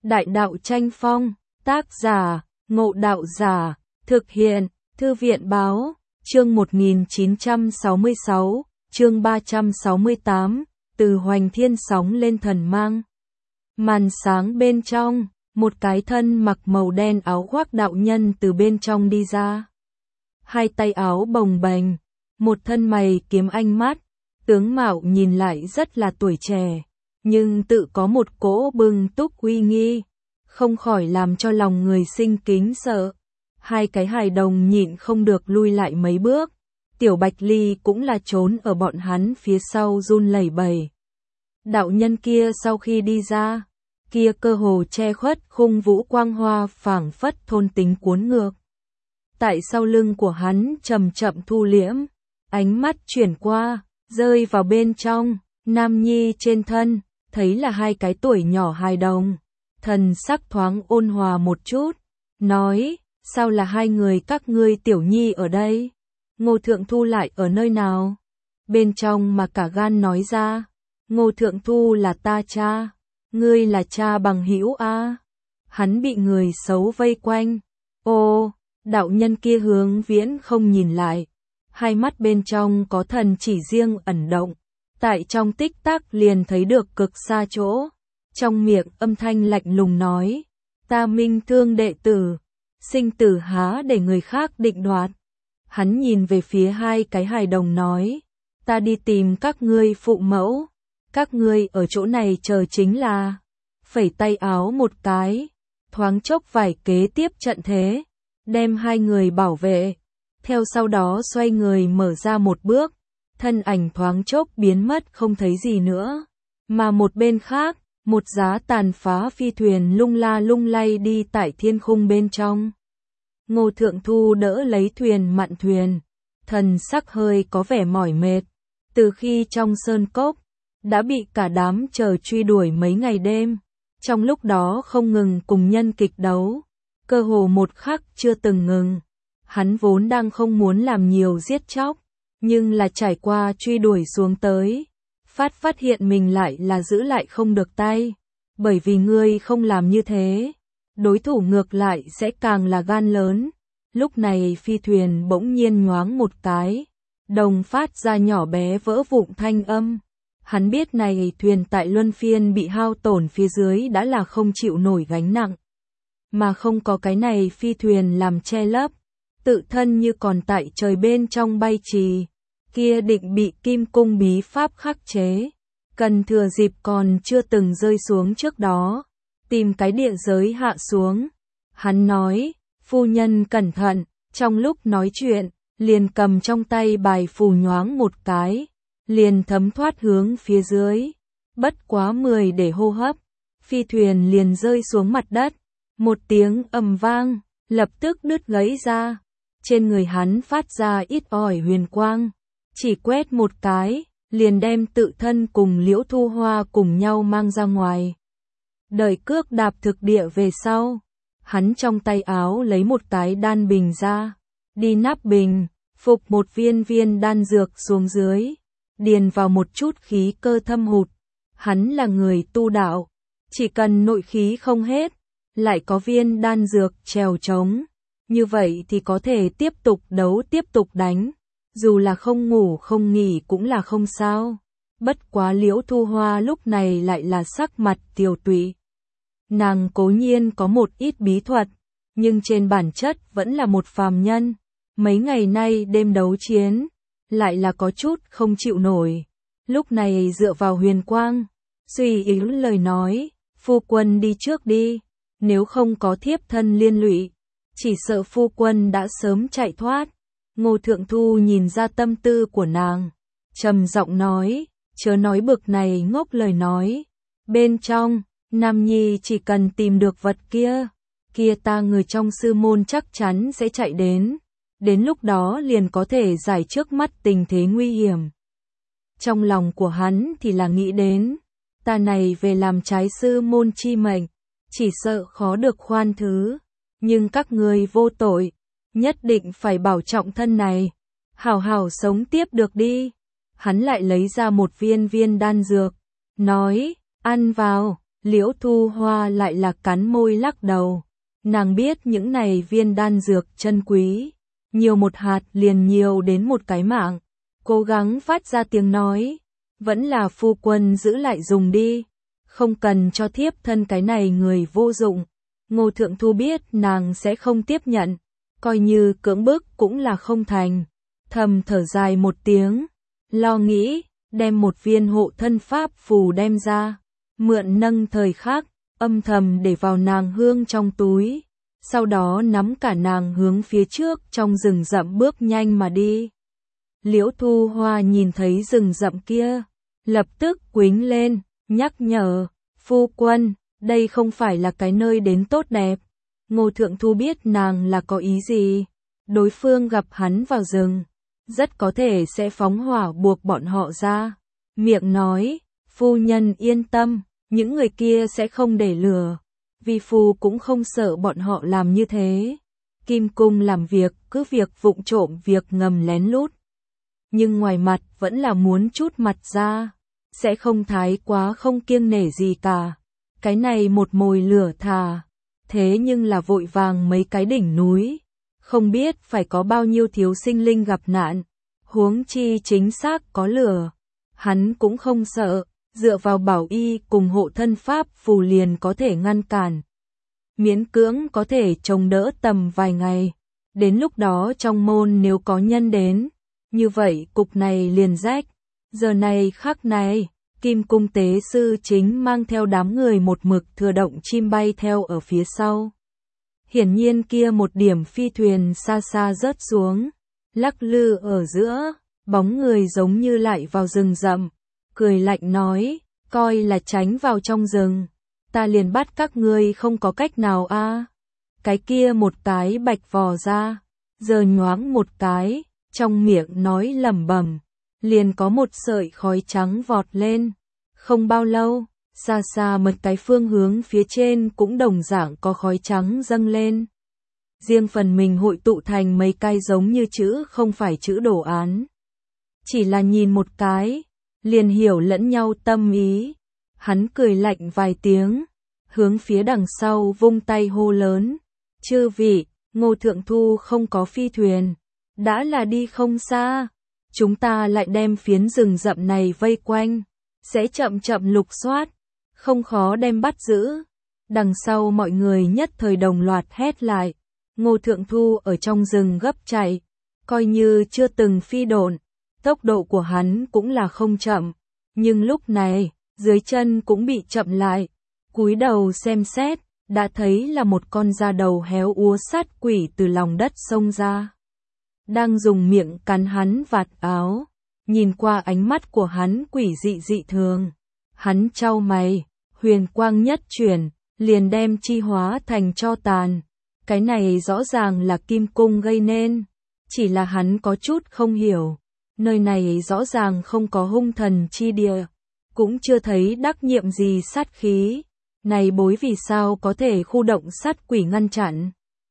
Đại đạo tranh phong, tác giả, Ngộ Đạo Giả, thực hiện, Thư viện Báo, chương 1966, chương 368, từ Hoành Thiên sóng lên thần mang. Màn sáng bên trong, một cái thân mặc màu đen áo khoác đạo nhân từ bên trong đi ra. Hai tay áo bồng bềnh, một thân mày kiếm ánh mắt, tướng mạo nhìn lại rất là tuổi trẻ, nhưng tự có một cỗ bừng túc uy nghi, không khỏi làm cho lòng người sinh kính sợ. Hai cái hài đồng nhịn không được lui lại mấy bước, Tiểu Bạch Ly cũng là trốn ở bọn hắn phía sau run lẩy bẩy. Đạo nhân kia sau khi đi ra, kia cơ hồ che khuất khung vũ quang hoa phảng phất thôn tính cuốn ngược. Tại sau lưng của hắn chậm chậm thu liễm, ánh mắt chuyển qua, rơi vào bên trong, nam nhi trên thân, thấy là hai cái tuổi nhỏ hài đồng. Thần sắc thoáng ôn hòa một chút, nói, sao là hai người các ngươi tiểu nhi ở đây? Ngô Thượng Thu lại ở nơi nào? Bên trong mà cả gan nói ra, Ngô Thượng Thu là ta cha, ngươi là cha bằng hữu a. Hắn bị người xấu vây quanh. Ô, đạo nhân kia hướng Viễn không nhìn lại, hai mắt bên trong có thần chỉ riêng ẩn động, tại trong tích tắc liền thấy được cực xa chỗ. Trong miệng âm thanh lạnh lùng nói, ta Minh Thương đệ tử, sinh tử há để người khác định đoạt. Hắn nhìn về phía hai cái hài đồng nói, ta đi tìm các ngươi phụ mẫu, các ngươi ở chỗ này chờ chính là. Phẩy tay áo một cái, thoáng chốc vài kế tiếp trận thế, đem hai người bảo vệ. Theo sau đó xoay người mở ra một bước, thân ảnh thoáng chốc biến mất không thấy gì nữa. Mà một bên khác, một giá tàn phá phi thuyền lung la lung lay đi tại thiên khung bên trong. Ngô Thượng Thu đỡ lấy thuyền mặn thuyền, thần sắc hơi có vẻ mỏi mệt. Từ khi trong sơn cốc, đã bị cả đám chờ truy đuổi mấy ngày đêm. Trong lúc đó không ngừng cùng nhân kịch đấu, cơ hồ một khắc chưa từng ngừng. Hắn vốn đang không muốn làm nhiều giết chóc, nhưng là trải qua truy đuổi xuống tới. Phát hiện mình lại là giữ lại không được tay, bởi vì ngươi không làm như thế, đối thủ ngược lại sẽ càng là gan lớn. Lúc này phi thuyền bỗng nhiên nhoáng một cái, đồng phát ra nhỏ bé vỡ vụn thanh âm. Hắn biết này thuyền tại luân phiên bị hao tổn phía dưới đã là không chịu nổi gánh nặng, mà không có cái này phi thuyền làm che lấp, tự thân như còn tại trời bên trong bay trì. Kia định bị kim cung bí pháp khắc chế, cần thừa dịp còn chưa từng rơi xuống trước đó, tìm cái địa giới hạ xuống. Hắn nói, phu nhân cẩn thận, trong lúc nói chuyện, liền cầm trong tay bài phù nhoáng một cái, liền thấm thoát hướng phía dưới. Bất quá 10 để hô hấp, phi thuyền liền rơi xuống mặt đất, một tiếng ầm vang, lập tức đứt gãy ra. Trên người hắn phát ra ít ỏi huyền quang. Chỉ quét một cái, liền đem tự thân cùng Liễu Thu Hoa cùng nhau mang ra ngoài. Đợi cước đạp thực địa về sau, hắn trong tay áo lấy một cái đan bình ra, đi nắp bình, phục một viên đan dược xuống dưới, điền vào một chút khí cơ thâm hụt. Hắn là người tu đạo, chỉ cần nội khí không hết, lại có viên đan dược trèo trống, như vậy thì có thể tiếp tục đấu tiếp tục đánh. Dù là không ngủ không nghỉ cũng là không sao. Bất quá Liễu Thu Hoa lúc này lại là sắc mặt tiều tụy. Nàng cố nhiên có một ít bí thuật, nhưng trên bản chất vẫn là một phàm nhân. Mấy ngày nay đêm đấu chiến, lại là có chút không chịu nổi. Lúc này dựa vào huyền quang, suy yếu lời nói, phu quân đi trước đi, nếu không có thiếp thân liên lụy, chỉ sợ phu quân đã sớm chạy thoát. Ngô Thượng Thu nhìn ra tâm tư của nàng, trầm giọng nói, chớ nói bực này ngốc lời nói. Bên trong, Nam Nhi chỉ cần tìm được vật kia, ta người trong sư môn chắc chắn sẽ chạy đến. Đến lúc đó liền có thể giải trước mắt tình thế nguy hiểm. Trong lòng của hắn thì là nghĩ đến, ta này về làm trái sư môn chi mệnh, chỉ sợ khó được khoan thứ. Nhưng các người vô tội, nhất định phải bảo trọng thân này, hảo hảo sống tiếp được đi. Hắn lại lấy ra một viên đan dược, nói, ăn vào, Liễu Thu Hoa lại là cắn môi lắc đầu. Nàng biết những này viên đan dược chân quý, nhiều một hạt liền nhiều đến một cái mạng. Cố gắng phát ra tiếng nói, vẫn là phu quân giữ lại dùng đi, không cần cho thiếp thân cái này người vô dụng. Ngô Thượng Thu biết nàng sẽ không tiếp nhận, coi như cưỡng bức cũng là không thành. Thầm thở dài một tiếng, lo nghĩ, đem một viên hộ thân pháp phù đem ra, mượn nâng thời khắc, âm thầm để vào nàng hương trong túi, sau đó nắm cả nàng hướng phía trước trong rừng rậm bước nhanh mà đi. Liễu Thu Hoa nhìn thấy rừng rậm kia, lập tức quính lên, nhắc nhở, phu quân, đây không phải là cái nơi đến tốt đẹp. Ngô Thượng Thu biết nàng là có ý gì, đối phương gặp hắn vào rừng, rất có thể sẽ phóng hỏa buộc bọn họ ra. Miệng nói, phu nhân yên tâm, những người kia sẽ không để lừa, vi phu cũng không sợ bọn họ làm như thế. Kim cung làm việc, cứ việc vụng trộm việc ngầm lén lút, nhưng ngoài mặt vẫn là muốn chút mặt ra, sẽ không thái quá không kiêng nể gì cả. Cái này một mồi lửa thà, thế nhưng là vội vàng mấy cái đỉnh núi, không biết phải có bao nhiêu thiếu sinh linh gặp nạn, huống chi chính xác có lửa, hắn cũng không sợ, dựa vào bảo y cùng hộ thân pháp phù liền có thể ngăn cản. Miễn cưỡng có thể chống đỡ tầm vài ngày, đến lúc đó trong môn nếu có nhân đến, như vậy cục này liền rách. Giờ này khắc này, Kim cung tế sư chính mang theo đám người một mực thừa động chim bay theo ở phía sau. Hiển nhiên kia một điểm phi thuyền xa xa rớt xuống, lắc lư ở giữa, bóng người giống như lại vào rừng rậm, cười lạnh nói, coi là tránh vào trong rừng, ta liền bắt các ngươi không có cách nào a. Cái kia một cái bạch vò ra, giờ nhoáng một cái, trong miệng nói lẩm bẩm, liền có một sợi khói trắng vọt lên. Không bao lâu, xa xa một cái phương hướng phía trên cũng đồng dạng có khói trắng dâng lên. Riêng phần mình hội tụ thành mấy cái giống như chữ không phải chữ đồ án. Chỉ là nhìn một cái, liền hiểu lẫn nhau tâm ý. Hắn cười lạnh vài tiếng, hướng phía đằng sau vung tay hô lớn. Chư vị, Ngô Thượng Thu không có phi thuyền, đã là đi không xa. Chúng ta lại đem phiến rừng rậm này vây quanh, sẽ chậm chậm lục soát, không khó đem bắt giữ. Đằng sau mọi người nhất thời đồng loạt hét lại. Ngô Thượng Thu ở trong rừng gấp chạy, coi như chưa từng phi độn, tốc độ của hắn cũng là không chậm, nhưng lúc này, dưới chân cũng bị chậm lại. Cúi đầu xem xét, đã thấy là một con da đầu héo úa sát quỷ từ lòng đất xông ra, đang dùng miệng cắn hắn vạt áo. Nhìn qua ánh mắt của hắn quỷ dị dị thường, hắn chau mày, huyền quang nhất chuyển, liền đem chi hóa thành tro tàn. Cái này rõ ràng là Kim cung gây nên, chỉ là hắn có chút không hiểu, nơi này rõ ràng không có hung thần chi địa, cũng chưa thấy đắc nhiệm gì sát khí, này bối vì sao có thể khu động sát quỷ ngăn chặn?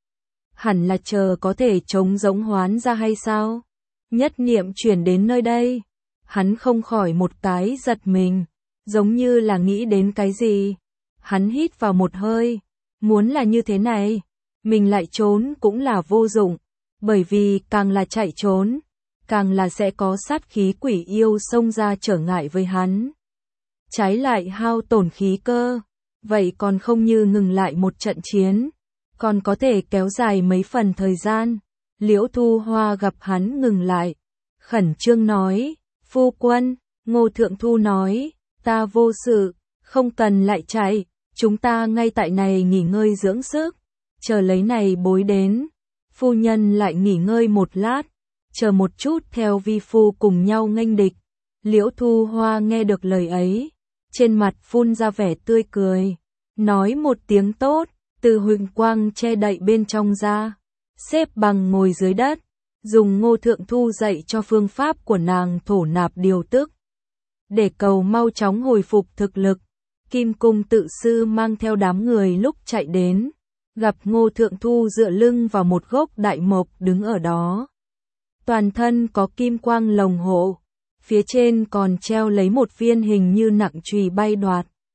Hẳn là chờ có thể chống giống hoán ra hay sao? Nhất niệm chuyển đến nơi đây, hắn không khỏi một cái giật mình, giống như là nghĩ đến cái gì. Hắn hít vào một hơi, muốn là như thế này, mình lại trốn cũng là vô dụng, bởi vì càng là chạy trốn, càng là sẽ có sát khí quỷ yêu xông ra trở ngại với hắn. Trái lại hao tổn khí cơ, vậy còn không như ngừng lại một trận chiến, còn có thể kéo dài mấy phần thời gian. Liễu Thu Hoa gặp hắn ngừng lại, khẩn trương nói, phu quân. Ngô Thượng Thu nói, ta vô sự, không cần lại chạy, chúng ta ngay tại này nghỉ ngơi dưỡng sức, chờ lấy này bối đến. Phu nhân lại nghỉ ngơi một lát, chờ một chút theo vi phu cùng nhau nghênh địch. Liễu Thu Hoa nghe được lời ấy, trên mặt phun ra vẻ tươi cười, nói một tiếng tốt, từ huỳnh quang che đậy bên trong ra, xếp bằng ngồi dưới đất, dùng Ngô Thượng Thu dạy cho phương pháp của nàng thổ nạp điều tức, để cầu mau chóng hồi phục thực lực. Kim cung tự sư mang theo đám người lúc chạy đến, gặp Ngô Thượng Thu dựa lưng vào một gốc đại mộc đứng ở đó. Toàn thân có kim quang lồng hộ, phía trên còn treo lấy một viên hình như nặng chùy bay đoạt.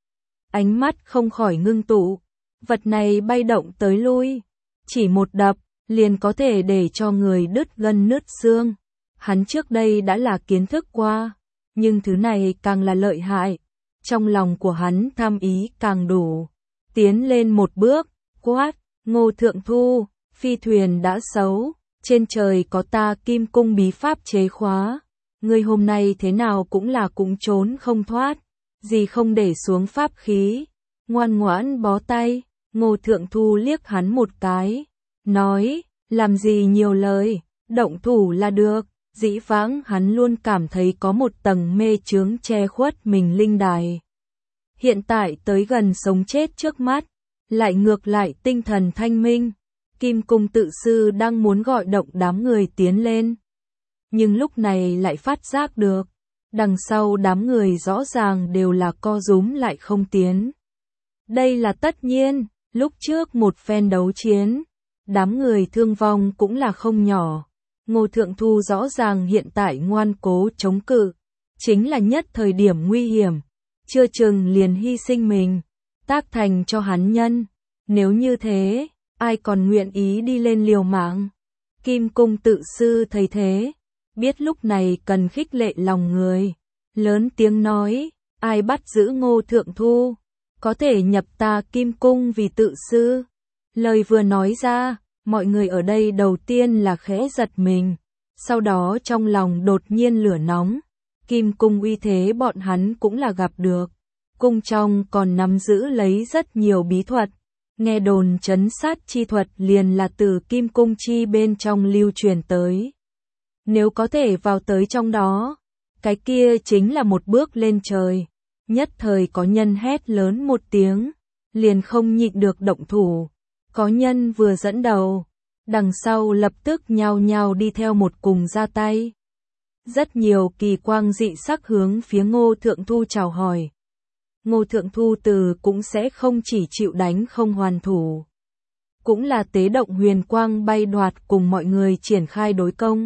ánh mắt không khỏi ngưng tụ. Vật này bay động tới lui, chỉ một đập, liền có thể để cho người đứt gân nứt xương. Hắn trước đây đã là kiến thức qua, nhưng thứ này càng là lợi hại. Trong lòng của hắn tham ý càng đủ. Tiến lên một bước, quát, Ngô Thượng Thu, phi thuyền đã xấu, trên trời có ta Kim Cung bí pháp chế khóa. Ngươi hôm nay thế nào cũng trốn không thoát, gì không để xuống pháp khí, ngoan ngoãn bó tay. Ngô Thượng Thu liếc hắn một cái, nói, làm gì nhiều lời, động thủ là được. Dĩ vãng hắn luôn cảm thấy có một tầng mê chướng che khuất mình linh đài. Hiện tại tới gần sống chết trước mắt, lại ngược lại tinh thần thanh minh. Kim Cung tự sư đang muốn gọi động đám người tiến lên. Nhưng lúc này lại phát giác được, đằng sau đám người rõ ràng đều là co rúm lại không tiến. Đây là tất nhiên, lúc trước một phen đấu chiến, đám người thương vong cũng là không nhỏ. Ngô Thượng Thu rõ ràng hiện tại ngoan cố chống cự, chính là nhất thời điểm nguy hiểm, chưa chừng liền hy sinh mình, tác thành cho hắn nhân. Nếu như thế, ai còn nguyện ý đi lên liều mạng? Kim Cung tự sư thấy thế, biết lúc này cần khích lệ lòng người, lớn tiếng nói, ai bắt giữ Ngô Thượng Thu, có thể nhập ta Kim Cung vì tự sư. Lời vừa nói ra, mọi người ở đây đầu tiên là khẽ giật mình, sau đó trong lòng đột nhiên lửa nóng. Kim Cung uy thế bọn hắn cũng là gặp được, cung trong còn nắm giữ lấy rất nhiều bí thuật, nghe đồn trấn sát chi thuật liền là từ Kim Cung chi bên trong lưu truyền tới. Nếu có thể vào tới trong đó, cái kia chính là một bước lên trời. Nhất thời có nhân hét lớn một tiếng, liền không nhịn được động thủ. Có nhân vừa dẫn đầu, đằng sau lập tức nhao nhao đi theo một cùng ra tay. Rất nhiều kỳ quang dị sắc hướng phía Ngô Thượng Thu chào hỏi. Ngô Thượng Thu từ cũng sẽ không chỉ chịu đánh không hoàn thủ, cũng là tế động huyền quang bay đoạt cùng mọi người triển khai đối công.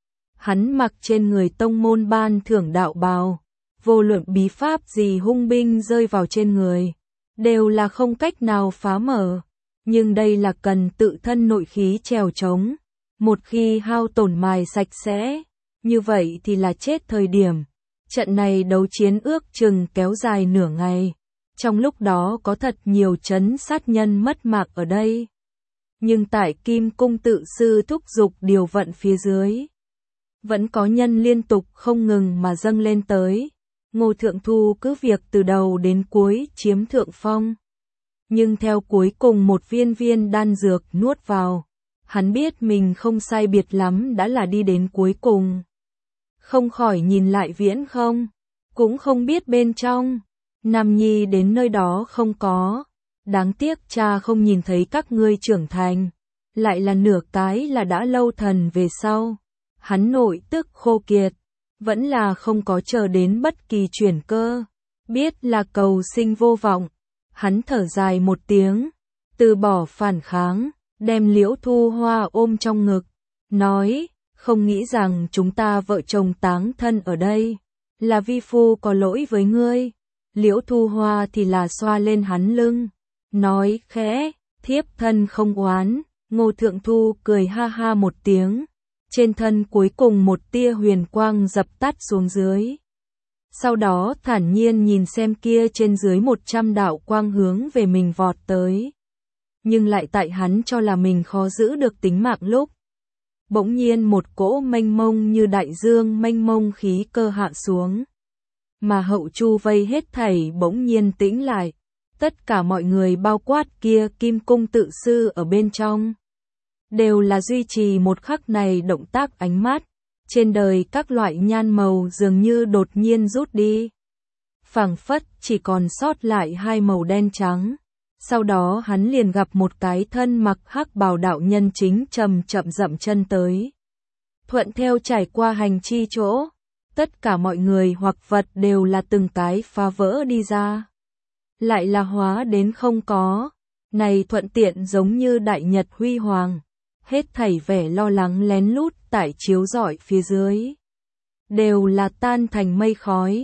Hắn mặc trên người tông môn ban thưởng đạo bào, vô luận bí pháp gì hung binh rơi vào trên người, đều là không cách nào phá mở. Nhưng đây là cần tự thân nội khí trèo trống, một khi hao tổn mài sạch sẽ, như vậy thì là chết thời điểm. Trận này đấu chiến ước chừng kéo dài nửa ngày, trong lúc đó có thật nhiều trấn sát nhân mất mạng ở đây. Nhưng tại Kim Cung tự sư thúc giục điều vận phía dưới, vẫn có nhân liên tục không ngừng mà dâng lên tới. Ngô Thượng Thu cứ việc từ đầu đến cuối chiếm thượng phong. Nhưng theo cuối cùng một viên đan dược nuốt vào, hắn biết mình không sai biệt lắm đã là đi đến cuối cùng. Không khỏi nhìn lại Viễn Không, cũng không biết bên trong, Nam Nhi đến nơi đó không có. Đáng tiếc cha không nhìn thấy các ngươi trưởng thành, lại là nửa cái là đã lâu thần về sau. Hắn nội tức khô kiệt, vẫn là không có chờ đến bất kỳ chuyển cơ, biết là cầu sinh vô vọng. Hắn thở dài một tiếng, từ bỏ phản kháng, đem Liễu Thu Hoa ôm trong ngực, nói, không nghĩ rằng chúng ta vợ chồng táng thân ở đây, là vi phu có lỗi với ngươi. Liễu Thu Hoa thì là xoa lên hắn lưng, nói khẽ, thiếp thân không oán. Ngô Thượng Thu cười ha ha một tiếng, trên thân cuối cùng một tia huyền quang dập tắt xuống dưới. Sau đó thản nhiên nhìn xem kia trên dưới 100 đạo quang hướng về mình vọt tới. Nhưng lại tại hắn cho là mình khó giữ được tính mạng lúc, bỗng nhiên một cỗ mênh mông như đại dương mênh mông khí cơ hạ xuống. Mà hậu chu vây hết thảy bỗng nhiên tĩnh lại, tất cả mọi người bao quát kia Kim Cung tự sư ở bên trong, đều là duy trì một khắc này động tác ánh mắt. Trên đời các loại nhan màu dường như đột nhiên rút đi, phảng phất chỉ còn sót lại hai màu đen trắng. Sau đó hắn liền gặp một cái thân mặc hắc bào đạo nhân chính chậm chậm dậm chân tới. Thuận theo trải qua hành chi chỗ, tất cả mọi người hoặc vật đều là từng cái phá vỡ đi ra, lại là hóa đến không có. Này thuận tiện giống như đại nhật huy hoàng, hết thảy vẻ lo lắng lén lút tại chiếu rọi phía dưới, đều là tan thành mây khói.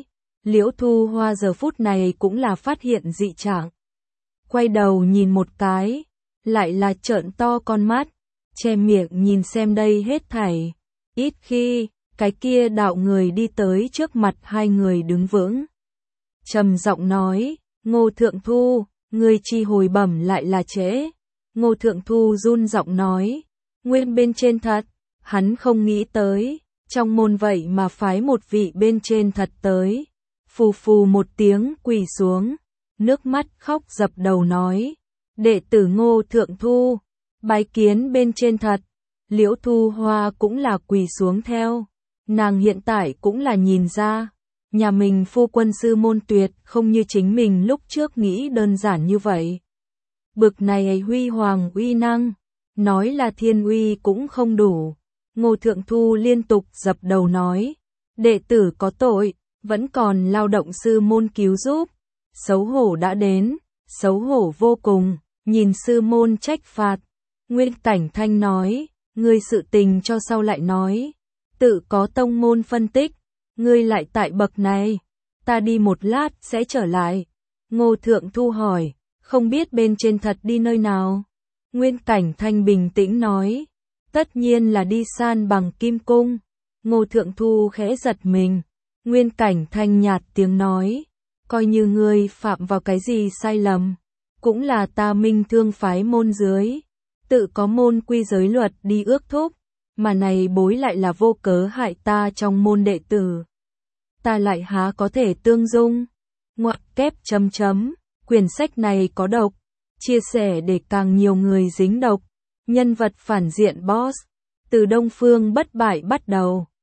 Liễu Thu Hoa giờ phút này cũng là phát hiện dị trạng. Quay đầu nhìn một cái, lại là trợn to con mắt, che miệng nhìn xem đây hết thảy. Ít khi, cái kia đạo người đi tới trước mặt hai người đứng vững. Trầm giọng nói, Ngô Thượng Thu, người chi hồi bẩm lại là trễ. Ngô Thượng Thu run giọng nói, nguyên bên trên thật, hắn không nghĩ tới, trong môn vậy mà phái một vị bên trên thật tới. Phù phù một tiếng quỳ xuống, nước mắt khóc dập đầu nói, đệ tử Ngô Thượng Thu, bái kiến bên trên thật. Liễu Thu Hoa cũng là quỳ xuống theo, nàng hiện tại cũng là nhìn ra, nhà mình phu quân sư môn tuyệt không như chính mình lúc trước nghĩ đơn giản như vậy. Bực này huy hoàng uy năng, nói là thiên uy cũng không đủ. Ngô Thượng Thu liên tục dập đầu nói, đệ tử có tội, vẫn còn lao động sư môn cứu giúp, xấu hổ đã đến, xấu hổ vô cùng, nhìn sư môn trách phạt. Nguyên Cảnh Thanh nói, ngươi sự tình cho sau lại nói, tự có tông môn phân tích, ngươi lại tại bậc này, ta đi một lát sẽ trở lại. Ngô Thượng Thu hỏi, không biết bên trên thật đi nơi nào? Nguyên Cảnh Thanh bình tĩnh nói, tất nhiên là đi san bằng Kim Cung. Ngô Thượng Thu khẽ giật mình, Nguyên Cảnh Thanh nhạt tiếng nói, coi như ngươi phạm vào cái gì sai lầm, cũng là ta Minh Thương phái môn dưới, tự có môn quy giới luật đi ước thúc, mà này bối lại là vô cớ hại ta trong môn đệ tử. Ta lại há có thể tương dung. Ngoặc kép chấm chấm, quyển sách này có độc, chia sẻ để càng nhiều người dính độc. Nhân vật phản diện boss, từ Đông Phương bất bại bắt đầu.